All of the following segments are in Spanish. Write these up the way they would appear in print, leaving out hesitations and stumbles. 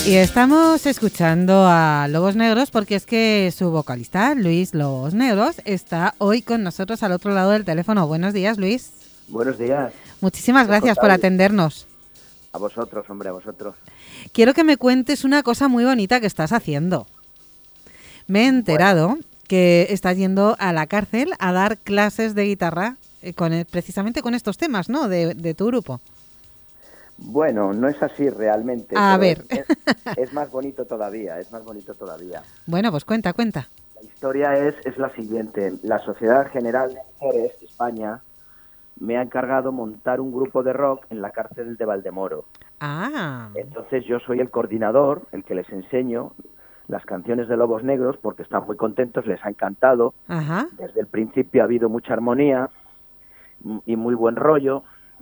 Y estamos escuchando a Lobos Negros porque es que su vocalista, Luis Lobos Negros, está hoy con nosotros al otro lado del teléfono. Buenos días, Luis. Buenos días. Muchísimas gracias por atendernos. A vosotros, hombre, a vosotros. Quiero que me cuentes una cosa muy bonita que estás haciendo. Me he enterado que estás yendo a la cárcel a dar clases de guitarra precisamente con estos temas, ¿no? De tu grupo. Bueno, no es así realmente. A ver. Es más bonito todavía, es más bonito todavía. Bueno, pues cuenta. La historia es la siguiente. La Sociedad General de Mujeres de España me ha encargado montar un grupo de rock en la cárcel de Valdemoro. Ah. Entonces yo soy el coordinador, el que les enseño las canciones de Lobos Negros porque están muy contentos, les ha encantado. Ajá. Desde el principio ha habido mucha armonía y muy buen rollo.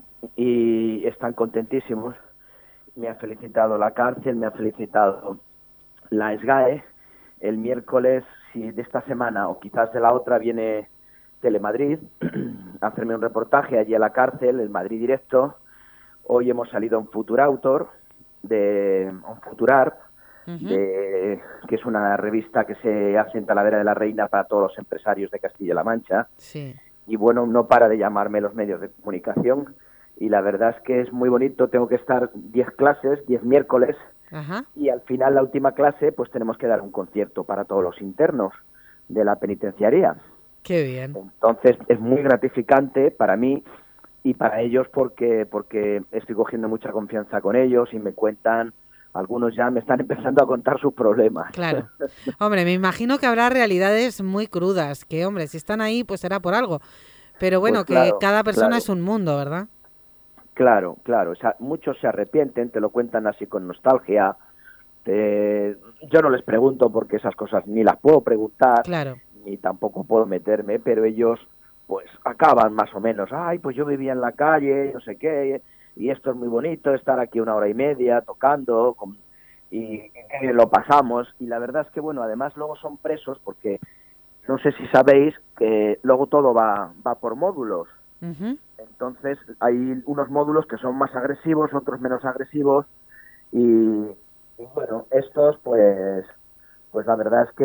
Y están contentísimos. Me ha felicitado la cárcel, me ha felicitado la SGAE. El miércoles, si de esta semana o quizás de la otra, viene Telemadrid a hacerme un reportaje allí a la cárcel, el Madrid Directo. Hoy hemos salido a un Futurautor, un Futurar, que es una revista que se hace en Talavera de la Reina para todos los empresarios de Castilla-La Mancha. Sí. Y bueno, no para de llamarme los medios de comunicación. Y la verdad es que es muy bonito. Tengo que estar 10 clases, 10 miércoles. Ajá. Y al final, la última clase, pues tenemos que dar un concierto para todos los internos de la penitenciaría. Qué bien. Entonces, es muy gratificante para mí y para ellos porque estoy cogiendo mucha confianza con ellos y me cuentan, algunos ya me están empezando a contar sus problemas. Claro. Hombre, me imagino que habrá realidades muy crudas, que, hombre, si están ahí, pues será por algo. Pero bueno, Pues claro, que cada persona claro. es un mundo, ¿verdad? Claro. O sea, muchos se arrepienten, te lo cuentan así con nostalgia. Yo no les pregunto porque esas cosas ni las puedo preguntar, Claro. ni tampoco puedo meterme, pero ellos pues acaban más o menos. Ay, pues yo vivía en la calle, no sé qué, y esto es muy bonito, estar aquí 1 hora y media tocando, y qué bien lo pasamos. Y la verdad es que, bueno, además luego son presos porque no sé si sabéis que luego todo va por módulos. Uh-huh. Entonces hay unos módulos que son más agresivos, otros menos agresivos y bueno, estos pues la verdad es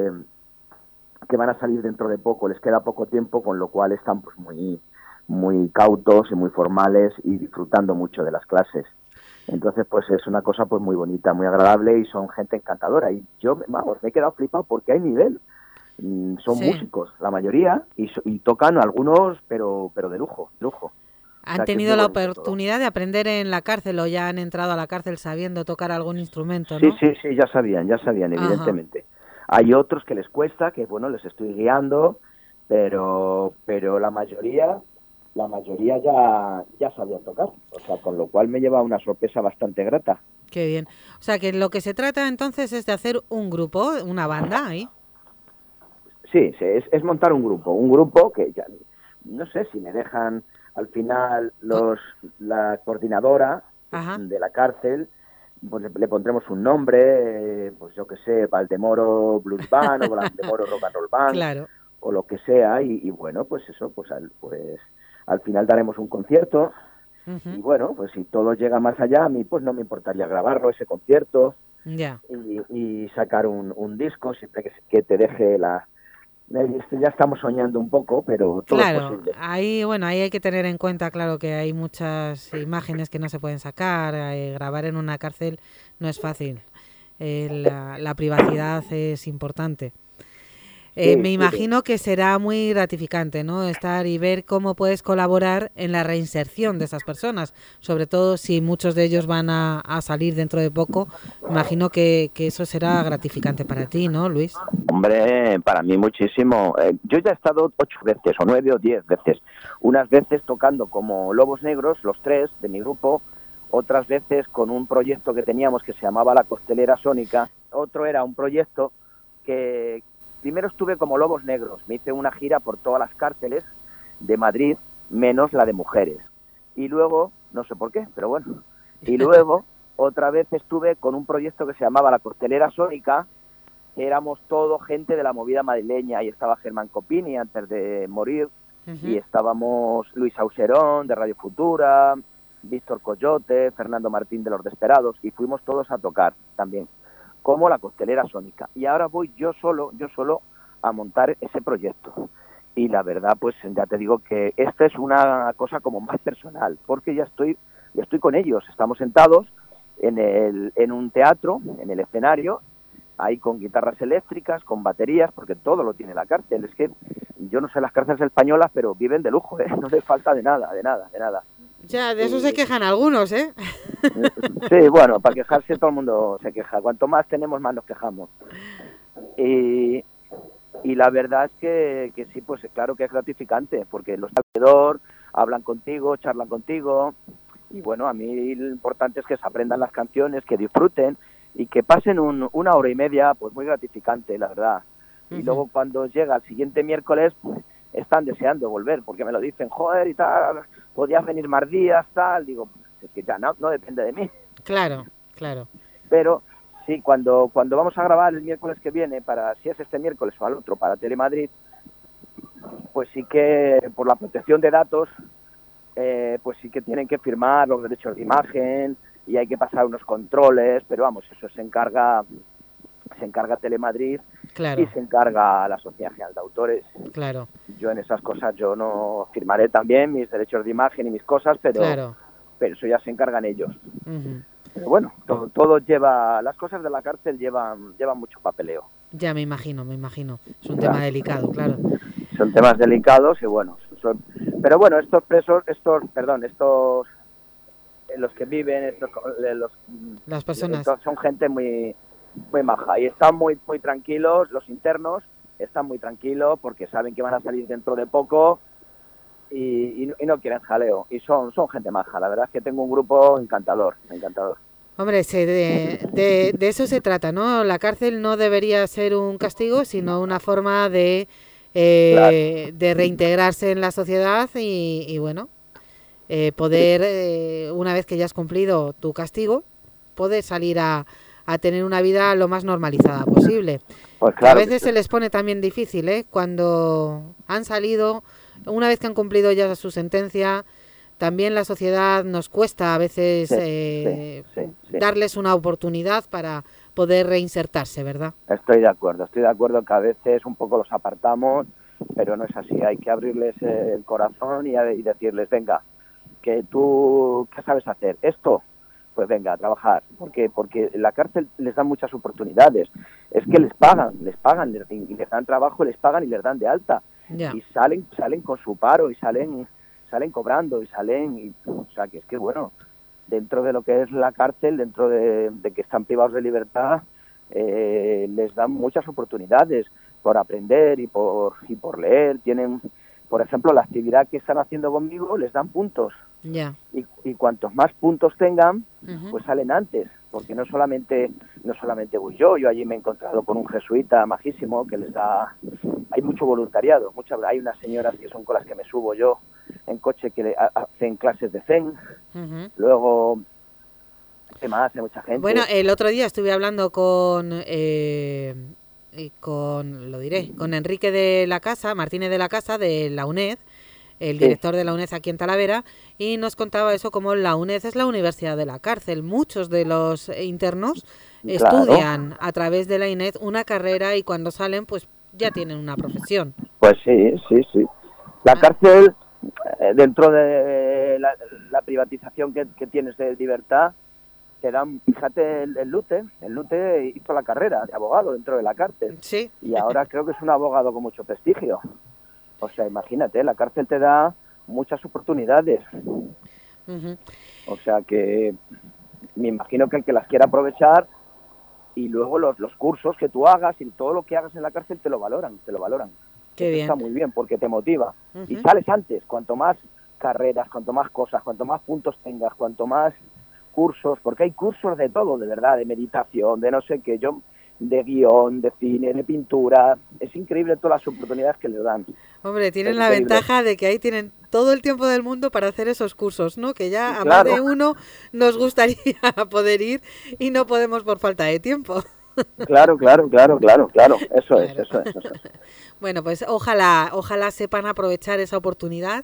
que van a salir dentro de poco, les queda poco tiempo, con lo cual están pues muy cautos y muy formales y disfrutando mucho de las clases. Entonces pues es una cosa pues muy bonita, muy agradable y son gente encantadora y yo, vamos, me he quedado flipado porque hay nivel. Son músicos, la mayoría, y tocan algunos, pero de lujo. ¿Han tenido la oportunidad de aprender en la cárcel o ya han entrado a la cárcel sabiendo tocar algún instrumento, no? Sí, ya sabían, evidentemente. Hay otros que les cuesta, que bueno, les estoy guiando, pero la mayoría ya sabían tocar, o sea, con lo cual me lleva una sorpresa bastante grata. Qué bien. O sea, que lo que se trata entonces es de hacer un grupo, una banda ahí. Sí, es montar un grupo que ya no sé si me dejan al final la coordinadora de la cárcel, pues le pondremos un nombre, pues yo que sé, Valdemoro Blues Band o Valdemoro Rock and Roll Band, claro, o lo que sea, y bueno, pues eso, pues al final daremos un concierto, y bueno, pues si todo llega más allá, a mí pues no me importaría grabarlo, ese concierto, y sacar un disco, siempre que te deje ya estamos soñando un poco, pero todo es posible. Ahí hay que tener en cuenta, claro, que hay muchas imágenes que no se pueden sacar. Grabar en una cárcel no es fácil. La privacidad es importante. Me imagino que será muy gratificante, ¿no? Estar y ver cómo puedes colaborar en la reinserción de esas personas, sobre todo si muchos de ellos van a salir dentro de poco. Me imagino que eso será gratificante para ti, ¿no, Luis? Hombre, para mí muchísimo. Yo ya he estado 8 veces, o 9 o 10 veces. Unas veces tocando como Lobos Negros, los 3 de mi grupo, otras veces con un proyecto que teníamos que se llamaba La Costelera Sónica. Otro era un proyecto que primero estuve como Lobos Negros, me hice una gira por todas las cárceles de Madrid, menos la de mujeres. Y luego, no sé por qué, pero bueno, y luego otra vez estuve con un proyecto que se llamaba La Costelera Sónica, que éramos todo gente de la movida madrileña, y estaba Germán Copini antes de morir, y estábamos Luis Auserón de Radio Futura, Víctor Coyote, Fernando Martín de Los Desperados, y fuimos todos a tocar también, como la Costelera Sónica. Y ahora voy yo solo a montar ese proyecto. Y la verdad, pues ya te digo que esta es una cosa como más personal, porque ya estoy con ellos. Estamos sentados en un teatro, en el escenario, ahí con guitarras eléctricas, con baterías, porque todo lo tiene la cárcel. Es que yo no sé las cárceles españolas, pero viven de lujo, no les falta de nada. Ya, de eso se quejan algunos, ¿eh? Sí, bueno, para quejarse todo el mundo se queja. Cuanto más tenemos, más nos quejamos. Y la verdad es que sí, pues claro que es gratificante, porque los alrededor hablan contigo, charlan contigo, y bueno, a mí lo importante es que se aprendan las canciones, que disfruten, y que pasen una hora y media, pues muy gratificante, la verdad. Y luego cuando llega el siguiente miércoles, pues, están deseando volver, porque me lo dicen, joder, y tal, podías venir más días, tal. Digo, es que ya no depende de mí. Claro. Pero sí, cuando vamos a grabar el miércoles que viene, si es este miércoles o al otro, para Telemadrid, pues sí que por la protección de datos, pues sí que tienen que firmar los derechos de imagen y hay que pasar unos controles, pero vamos, eso se encarga Telemadrid. Claro. Y se encarga la Sociedad General de Autores. Claro. Yo en esas cosas yo no firmaré también mis derechos de imagen y mis cosas, pero eso ya se encargan ellos. Pero bueno, todo lleva, las cosas de la cárcel llevan mucho papeleo. Ya me imagino. Es un tema delicado, claro. Son temas delicados y bueno, pero bueno, estos presos, los que viven, las personas son gente muy maja y están muy tranquilos. Los internos están muy tranquilos porque saben que van a salir dentro de poco y no quieren jaleo, y son gente maja. La verdad es que tengo un grupo encantador. Hombre, de eso se trata, ¿no? La cárcel no debería ser un castigo, sino una forma de reintegrarse en la sociedad y bueno, poder, una vez que ya has cumplido tu castigo, poder salir a tener una vida lo más normalizada posible. Pues claro, a veces se les pone también difícil, ¿eh? Cuando han salido, una vez que han cumplido ya su sentencia, también la sociedad nos cuesta a veces darles una oportunidad para poder reinsertarse, ¿verdad? Estoy de acuerdo que a veces un poco los apartamos, pero no es así. Hay que abrirles el corazón y decirles, venga, que tú, ¿qué sabes hacer? Esto, pues venga, a trabajar, porque la cárcel les da muchas oportunidades. Es que les pagan y les dan trabajo, les pagan y les dan de alta. Ya. Y salen con su paro y salen cobrando o sea, que es que bueno, dentro de lo que es la cárcel, dentro de que están privados de libertad, les dan muchas oportunidades por aprender y por leer. Tienen, por ejemplo, la actividad que están haciendo conmigo, les dan puntos. Ya. Y cuantos más puntos tengan, pues salen antes, porque no solamente voy yo allí me he encontrado con un jesuita majísimo que les da, hay mucho voluntariado, hay unas señoras que son con las que me subo yo en coche que hacen clases de zen. Luego, ¿qué más? Hay mucha gente. Bueno, el otro día estuve hablando con Enrique de la Casa, Martínez de la Casa, de la UNED, el director de la UNED aquí en Talavera, y nos contaba eso, como la UNED es la universidad de la cárcel. Muchos de los internos estudian a través de la UNED una carrera y cuando salen pues ya tienen una profesión. Pues sí. La cárcel, dentro de la privatización que tienes de libertad, te dan, fíjate, el Lute hizo la carrera de abogado dentro de la cárcel. Sí. Y ahora creo que es un abogado con mucho prestigio. O sea, imagínate, la cárcel te da muchas oportunidades. O sea que me imagino que el que las quiera aprovechar, y luego los cursos que tú hagas y todo lo que hagas en la cárcel te lo valoran. Qué bien. Está muy bien porque te motiva. Y sales antes, cuanto más carreras, cuanto más cosas, cuanto más puntos tengas, cuanto más cursos, porque hay cursos de todo, de verdad, de meditación, de no sé qué, de guión, de cine, de pintura. Es increíble todas las oportunidades que les dan. Hombre, tienen la ventaja de que ahí tienen todo el tiempo del mundo para hacer esos cursos, ¿no? Que ya a más de uno nos gustaría poder ir y no podemos por falta de tiempo. Claro. Eso es. Bueno, pues ojalá sepan aprovechar esa oportunidad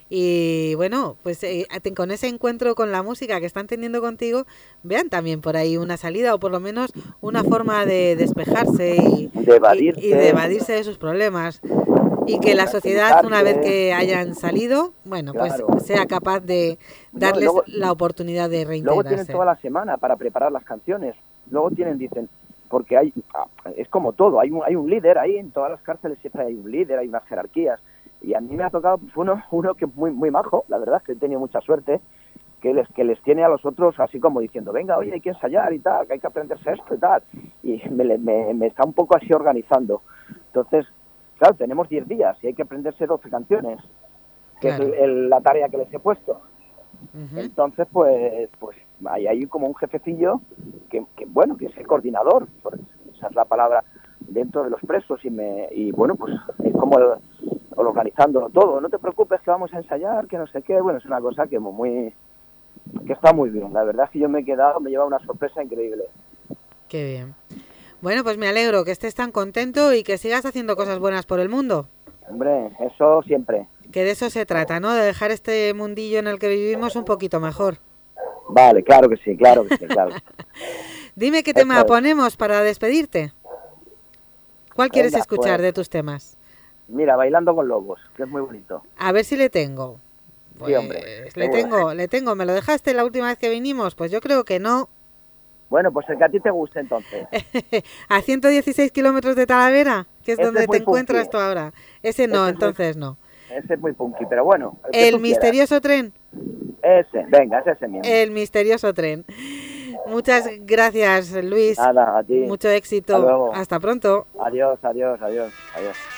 Y bueno, pues con ese encuentro con la música que están teniendo contigo, vean también por ahí una salida o por lo menos una forma de despejarse y de evadirse de sus problemas. Y que la sociedad, una vez que hayan salido, bueno, pues sea capaz de darles la oportunidad de reintegrarse. Luego tienen toda la semana para preparar las canciones. Luego dicen, porque es como todo, hay un líder ahí, en todas las cárceles siempre hay un líder, hay unas jerarquías. Y a mí me ha tocado pues, uno que es muy majo, la verdad es que he tenido mucha suerte, que les tiene a los otros así como diciendo, venga, oye, hay que ensayar y tal, que hay que aprenderse esto y tal. Y me está un poco así organizando. Entonces, claro, tenemos 10 días y hay que aprenderse 12 canciones, que es la tarea que les he puesto. Uh-huh. Entonces, pues hay como un jefecillo que es el coordinador, esa es la palabra, dentro de los presos y bueno, pues es como organizándolo todo. No te preocupes que vamos a ensayar, que no sé qué. Bueno, es una cosa que está muy bien. La verdad es que yo me he llevado una sorpresa increíble. Qué bien. Bueno, pues me alegro que estés tan contento y que sigas haciendo cosas buenas por el mundo. Hombre, eso siempre. Que de eso se trata, ¿no? De dejar este mundillo en el que vivimos un poquito mejor. Vale, claro que sí, claro. Dime qué tema ponemos para despedirte. ¿Cuál quieres escuchar de tus temas? Mira, Bailando con Lobos, que es muy bonito. A ver si le tengo. Pues, sí, hombre. Le tengo. ¿Me lo dejaste la última vez que vinimos? Pues yo creo que no. Bueno, pues el que a ti te guste entonces. A 116 kilómetros de Talavera, que es donde te encuentras tú ahora. Ese no, entonces no. Ese es muy punky, pero bueno. ¿El misterioso tren? Ese mismo. El misterioso tren. Muchas gracias, Luis. Nada, a ti. Mucho éxito. Hasta luego. Hasta pronto. Adiós.